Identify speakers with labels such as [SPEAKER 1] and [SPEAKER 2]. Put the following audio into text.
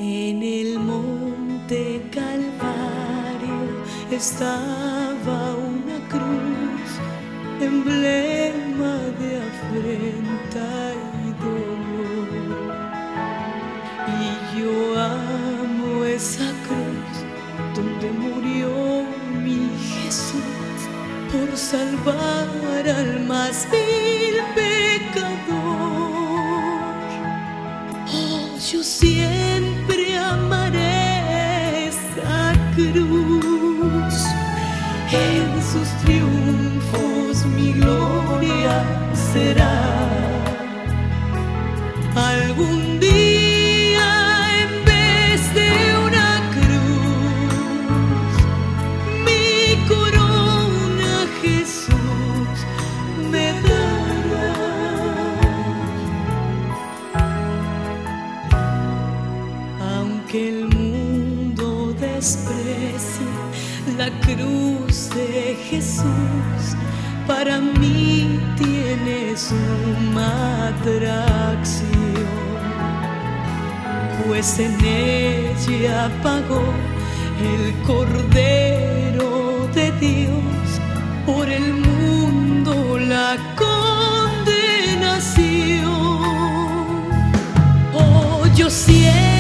[SPEAKER 1] En el monte Calvario estaba una cruz, emblema de afrenta y dolor. Y yo amo esa cruz donde murió mi Jesús por salvar al más vil pecador. Oh, yo siempre amaré esa cruz. En sus triunfos mi gloria será. Algún día en vez de una cruz, mi corona Jesús me dará. Aunque el mundo desprecie la cruz de Jesús, para mí tiene suma atracción, pues en ella pagó el Cordero de Dios por el mundo la condenación. Oh, yo siento